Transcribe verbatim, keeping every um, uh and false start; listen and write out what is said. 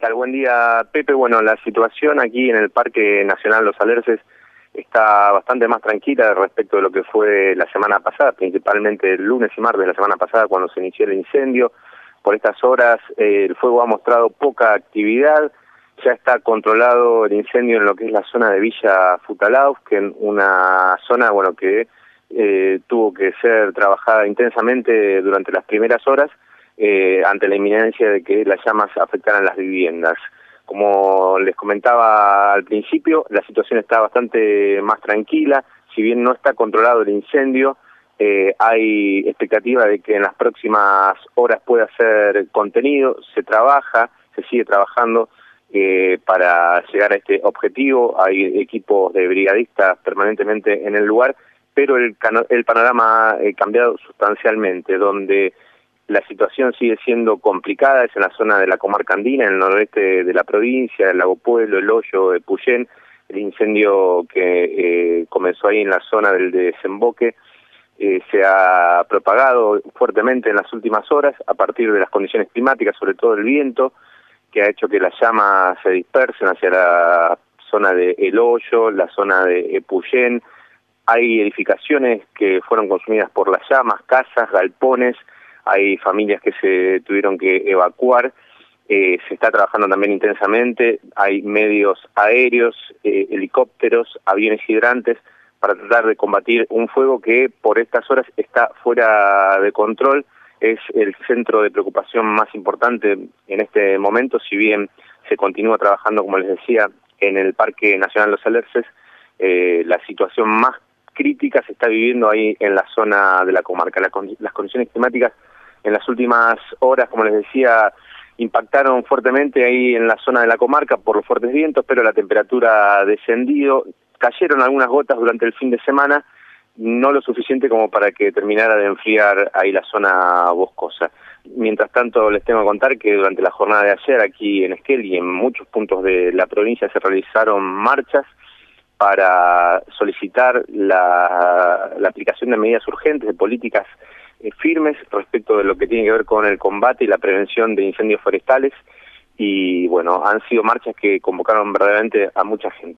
tal? Buen día, Pepe. Bueno, la situación aquí en el Parque Nacional Los Alerces está bastante más tranquila respecto de lo que fue la semana pasada, principalmente el lunes y martes de la semana pasada cuando se inició el incendio. Por estas horas eh, el fuego ha mostrado poca actividad, ya está controlado el incendio en lo que es la zona de Villa Futalauf, que es una zona bueno que eh, tuvo que ser trabajada intensamente durante las primeras horas, Eh, ante la inminencia de que las llamas afectaran las viviendas. Como les comentaba al principio, la situación está bastante más tranquila, si bien no está controlado el incendio, eh, hay expectativa de que en las próximas horas pueda ser contenido, se trabaja, se sigue trabajando eh, para llegar a este objetivo, hay equipos de brigadistas permanentemente en el lugar, pero el, el panorama ha eh, cambiado sustancialmente, donde la situación sigue siendo complicada, es en la zona de la comarca andina, en el noroeste de la provincia, el Lago Pueblo, el Hoyo, de Puyén, el incendio que eh, comenzó ahí en la zona del desemboque, eh, se ha propagado fuertemente en las últimas horas a partir de las condiciones climáticas, sobre todo el viento, que ha hecho que las llamas se dispersen hacia la zona de El Hoyo, la zona de Puyén. Hay edificaciones que fueron consumidas por las llamas, casas, galpones. Hay familias que se tuvieron que evacuar, eh, se está trabajando también intensamente, hay medios aéreos, eh, helicópteros, aviones hidrantes, para tratar de combatir un fuego que por estas horas está fuera de control, es el centro de preocupación más importante en este momento, si bien se continúa trabajando, como les decía, en el Parque Nacional Los Alerces, eh, la situación más crítica se está viviendo ahí en la zona de la comarca. La, las condiciones climáticas en las últimas horas, como les decía, impactaron fuertemente ahí en la zona de la comarca por los fuertes vientos, pero la temperatura ha descendido, cayeron algunas gotas durante el fin de semana, no lo suficiente como para que terminara de enfriar ahí la zona boscosa. Mientras tanto, les tengo que contar que durante la jornada de ayer aquí en Esquel y en muchos puntos de la provincia se realizaron marchas para solicitar la, la aplicación de medidas urgentes, de políticas eh, firmes respecto de lo que tiene que ver con el combate y la prevención de incendios forestales, y bueno, han sido marchas que convocaron verdaderamente a mucha gente.